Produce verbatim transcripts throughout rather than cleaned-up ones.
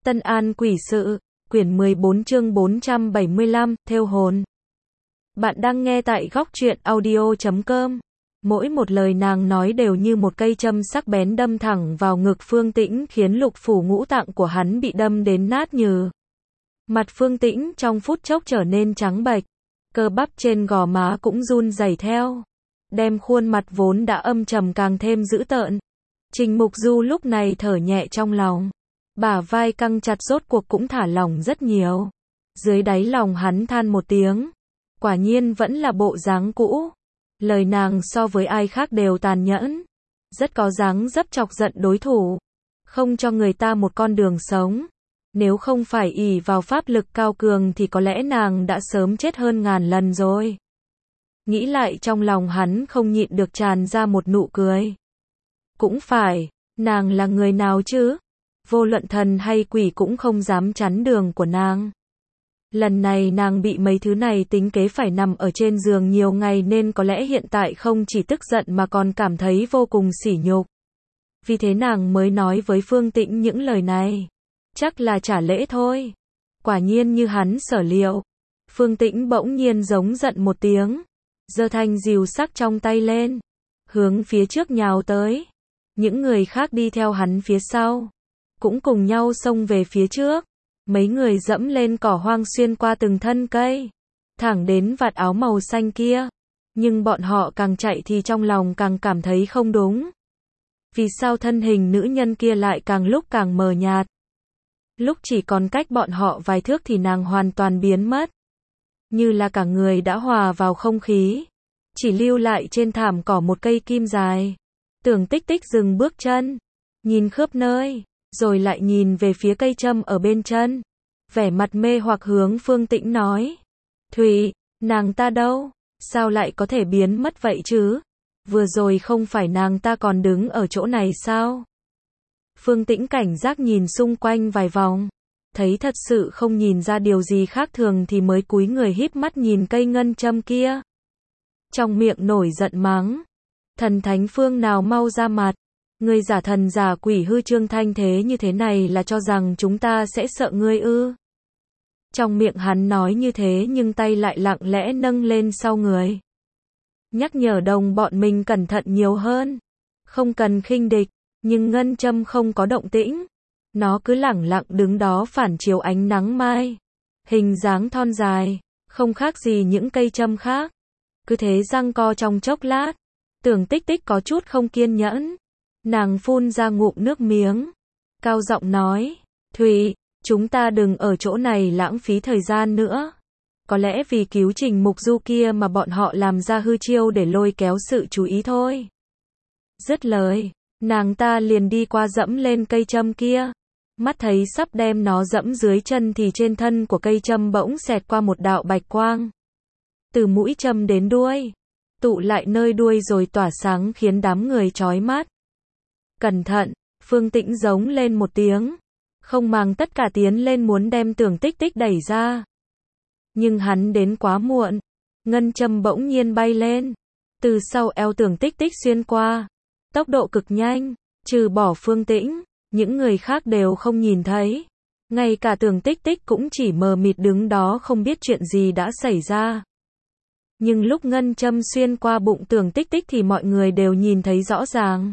Tân An Quỷ Sự, quyển mười bốn chương bốn trăm bảy mươi lăm, thêu hồn. Bạn đang nghe tại góc truyện audio chấm com. Mỗi một lời nàng nói đều như một cây châm sắc bén đâm thẳng vào ngực Phương Tĩnh, khiến lục phủ ngũ tạng của hắn bị đâm đến nát nhừ. Mặt Phương Tĩnh trong phút chốc trở nên trắng bệch, cơ bắp trên gò má cũng run rẩy theo, đem khuôn mặt vốn đã âm trầm càng thêm dữ tợn. Trình Mục Du lúc này thở nhẹ trong lòng, bả vai căng chặt rốt cuộc cũng thả lỏng rất nhiều. Dưới đáy lòng hắn than một tiếng, quả nhiên vẫn là bộ dáng cũ. Lời nàng so với ai khác đều tàn nhẫn, rất có dáng dấp chọc giận đối thủ, không cho người ta một con đường sống. Nếu không phải ỷ vào pháp lực cao cường thì có lẽ nàng đã sớm chết hơn ngàn lần rồi. Nghĩ lại trong lòng hắn không nhịn được tràn ra một nụ cười. Cũng phải, nàng là người nào chứ? Vô luận thần hay quỷ cũng không dám chắn đường của nàng. Lần này nàng bị mấy thứ này tính kế phải nằm ở trên giường nhiều ngày nên có lẽ hiện tại không chỉ tức giận mà còn cảm thấy vô cùng sỉ nhục. Vì thế nàng mới nói với Phương Tĩnh những lời này. Chắc là trả lễ thôi. Quả nhiên như hắn sở liệu. Phương Tĩnh bỗng nhiên giống giận một tiếng, giơ thanh rìu sắc trong tay lên, hướng phía trước nhào tới. Những người khác đi theo hắn phía sau, cũng cùng nhau xông về phía trước. Mấy người dẫm lên cỏ hoang xuyên qua từng thân cây, thẳng đến vạt áo màu xanh kia. Nhưng bọn họ càng chạy thì trong lòng càng cảm thấy không đúng. Vì sao thân hình nữ nhân kia lại càng lúc càng mờ nhạt? Lúc chỉ còn cách bọn họ vài thước thì nàng hoàn toàn biến mất, như là cả người đã hòa vào không khí, chỉ lưu lại trên thảm cỏ một cây kim dài. Tưởng Tích Tích dừng bước chân, nhìn khắp nơi, rồi lại nhìn về phía cây châm ở bên chân, vẻ mặt mê hoặc hướng Phương Tĩnh nói: Thủy, nàng ta đâu? Sao lại có thể biến mất vậy chứ? Vừa rồi không phải nàng ta còn đứng ở chỗ này sao? Phương Tĩnh cảnh giác nhìn xung quanh vài vòng, thấy thật sự không nhìn ra điều gì khác thường thì mới cúi người híp mắt nhìn cây ngân châm kia. Trong miệng nổi giận mắng: Thần thánh phương nào mau ra mặt, ngươi giả thần giả quỷ hư trương thanh thế như thế này là cho rằng chúng ta sẽ sợ ngươi ư? Trong miệng hắn nói như thế nhưng tay lại lặng lẽ nâng lên sau người, nhắc nhở đồng bọn mình cẩn thận nhiều hơn, không cần khinh địch. Nhưng ngân châm không có động tĩnh, nó cứ lẳng lặng đứng đó phản chiếu ánh nắng mai, hình dáng thon dài, không khác gì những cây châm khác. Cứ thế giằng co trong chốc lát, Tưởng Tích Tích có chút không kiên nhẫn, nàng phun ra ngụm nước miếng, cao giọng nói: Thủy, chúng ta đừng ở chỗ này lãng phí thời gian nữa. Có lẽ vì cứu Trình Mục Du kia mà bọn họ làm ra hư chiêu để lôi kéo sự chú ý thôi. Dứt lời, nàng ta liền đi qua dẫm lên cây châm kia. Mắt thấy sắp đem nó dẫm dưới chân thì trên thân của cây châm bỗng xẹt qua một đạo bạch quang. Từ mũi châm đến đuôi, tụ lại nơi đuôi rồi tỏa sáng khiến đám người chói mắt. Cẩn thận, Phương Tĩnh giống lên một tiếng, không màng tất cả tiến lên muốn đem Tưởng Tích Tích đẩy ra. Nhưng hắn đến quá muộn, ngân châm bỗng nhiên bay lên, từ sau eo Tưởng Tích Tích xuyên qua. Tốc độ cực nhanh, trừ bỏ Phương Tĩnh, những người khác đều không nhìn thấy. Ngay cả Tưởng Tích Tích cũng chỉ mờ mịt đứng đó không biết chuyện gì đã xảy ra. Nhưng lúc ngân châm xuyên qua bụng Tưởng Tích Tích thì mọi người đều nhìn thấy rõ ràng.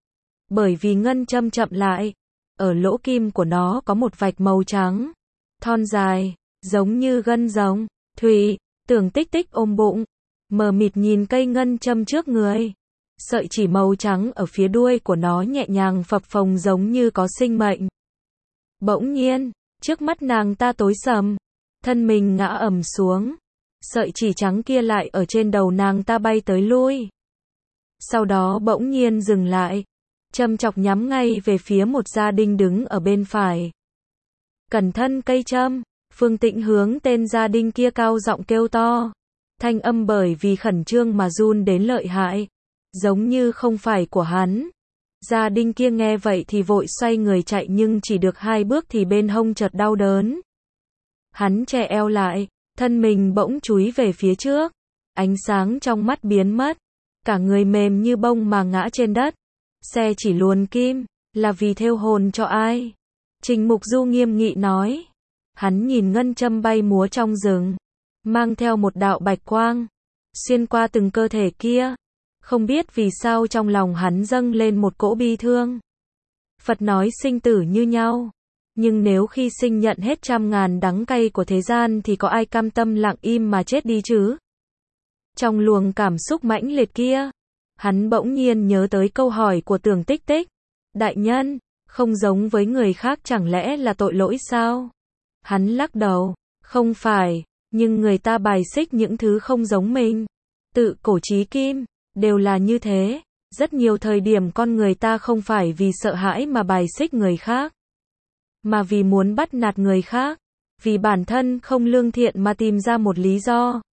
Bởi vì ngân châm chậm lại, ở lỗ kim của nó có một vạch màu trắng, thon dài, giống như gân rồng. Thủy, Tưởng Tích Tích ôm bụng, mờ mịt nhìn cây ngân châm trước người. Sợi chỉ màu trắng ở phía đuôi của nó nhẹ nhàng phập phồng giống như có sinh mệnh. Bỗng nhiên, trước mắt nàng ta tối sầm, thân mình ngã ầm xuống. Sợi chỉ trắng kia lại ở trên đầu nàng ta bay tới lui. Sau đó bỗng nhiên dừng lại, châm chọc nhắm ngay về phía một gia đình đứng ở bên phải. Cẩn thận cây châm, Phương Tĩnh hướng tên gia đình kia cao giọng kêu to. Thanh âm bởi vì khẩn trương mà run đến lợi hại, giống như không phải của hắn. Gia đình kia nghe vậy thì vội xoay người chạy nhưng chỉ được hai bước thì bên hông chợt đau đớn. Hắn chè eo lại, thân mình bỗng chúi về phía trước, ánh sáng trong mắt biến mất, cả người mềm như bông mà ngã trên đất. Xe chỉ luồn kim, là vì thêu hồn cho ai? Trình Mục Du nghiêm nghị nói. Hắn nhìn ngân châm bay múa trong rừng, mang theo một đạo bạch quang, xuyên qua từng cơ thể kia. Không biết vì sao trong lòng hắn dâng lên một cỗ bi thương. Phật nói sinh tử như nhau, nhưng nếu khi sinh nhận hết trăm ngàn đắng cay của thế gian thì có ai cam tâm lặng im mà chết đi chứ? Trong luồng cảm xúc mãnh liệt kia, hắn bỗng nhiên nhớ tới câu hỏi của Tưởng Tích Tích. Đại nhân, không giống với người khác chẳng lẽ là tội lỗi sao? Hắn lắc đầu, không phải, nhưng người ta bài xích những thứ không giống mình. Tự cổ chí kim, đều là như thế. Rất nhiều thời điểm con người ta không phải vì sợ hãi mà bài xích người khác, mà vì muốn bắt nạt người khác, vì bản thân không lương thiện mà tìm ra một lý do,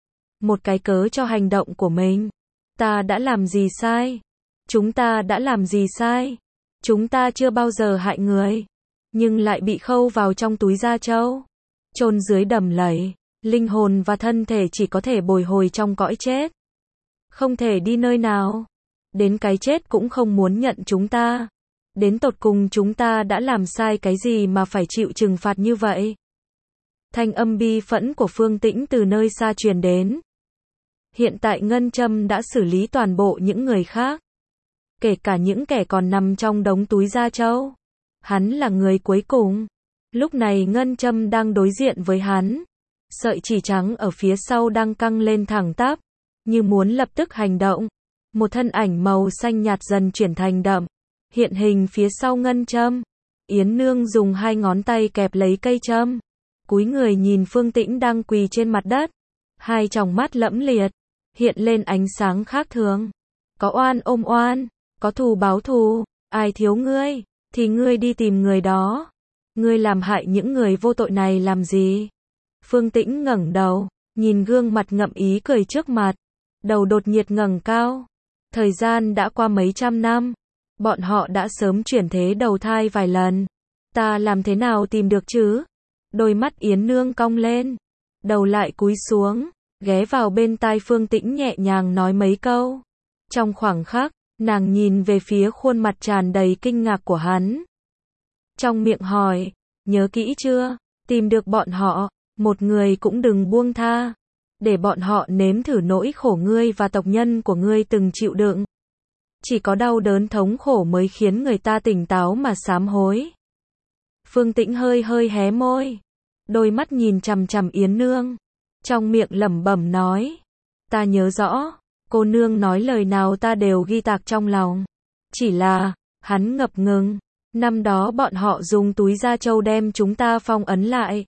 một cái cớ cho hành động của mình. Ta đã làm gì sai? Chúng ta đã làm gì sai? Chúng ta chưa bao giờ hại người, nhưng lại bị khâu vào trong túi da trâu, chôn dưới đầm lầy, linh hồn và thân thể chỉ có thể bồi hồi trong cõi chết, không thể đi nơi nào. Đến cái chết cũng không muốn nhận chúng ta. Đến tột cùng chúng ta đã làm sai cái gì mà phải chịu trừng phạt như vậy? Thanh âm bi phẫn của Phương Tĩnh từ nơi xa truyền đến. Hiện tại ngân châm đã xử lý toàn bộ những người khác, kể cả những kẻ còn nằm trong đống túi da trâu. Hắn là người cuối cùng. Lúc này ngân châm đang đối diện với hắn. Sợi chỉ trắng ở phía sau đang căng lên thẳng tắp, như muốn lập tức hành động. Một thân ảnh màu xanh nhạt dần chuyển thành đậm, hiện hình phía sau ngân châm. Yến Nương dùng hai ngón tay kẹp lấy cây châm, cúi người nhìn Phương Tĩnh đang quỳ trên mặt đất. Hai tròng mắt lẫm liệt, hiện lên ánh sáng khác thường. Có oan ôm oan, có thù báo thù, ai thiếu ngươi, thì ngươi đi tìm người đó. Ngươi làm hại những người vô tội này làm gì? Phương Tĩnh ngẩng đầu, nhìn gương mặt ngậm ý cười trước mặt, đầu đột nhiệt ngẩng cao. Thời gian đã qua mấy trăm năm, bọn họ đã sớm chuyển thế đầu thai vài lần. Ta làm thế nào tìm được chứ? Đôi mắt Yến Nương cong lên, đầu lại cúi xuống, ghé vào bên tai Phương Tĩnh nhẹ nhàng nói mấy câu. Trong khoảng khắc, nàng nhìn về phía khuôn mặt tràn đầy kinh ngạc của hắn. Trong miệng hỏi, nhớ kỹ chưa? Tìm được bọn họ, một người cũng đừng buông tha. Để bọn họ nếm thử nỗi khổ ngươi và tộc nhân của ngươi từng chịu đựng. Chỉ có đau đớn thống khổ mới khiến người ta tỉnh táo mà sám hối. Phương Tĩnh hơi hơi hé môi, đôi mắt nhìn chằm chằm Yến Nương, trong miệng lẩm bẩm nói, ta nhớ rõ, cô nương nói lời nào ta đều ghi tạc trong lòng. Chỉ là, hắn ngập ngừng, năm đó bọn họ dùng túi da trâu đem chúng ta phong ấn lại.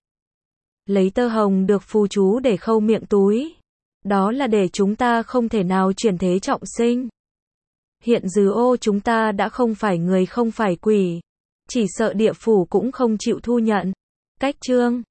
Lấy tơ hồng được phù chú để khâu miệng túi. Đó là để chúng ta không thể nào chuyển thế trọng sinh. Hiện dư ô chúng ta đã không phải người không phải quỷ. Chỉ sợ địa phủ cũng không chịu thu nhận. Cách chương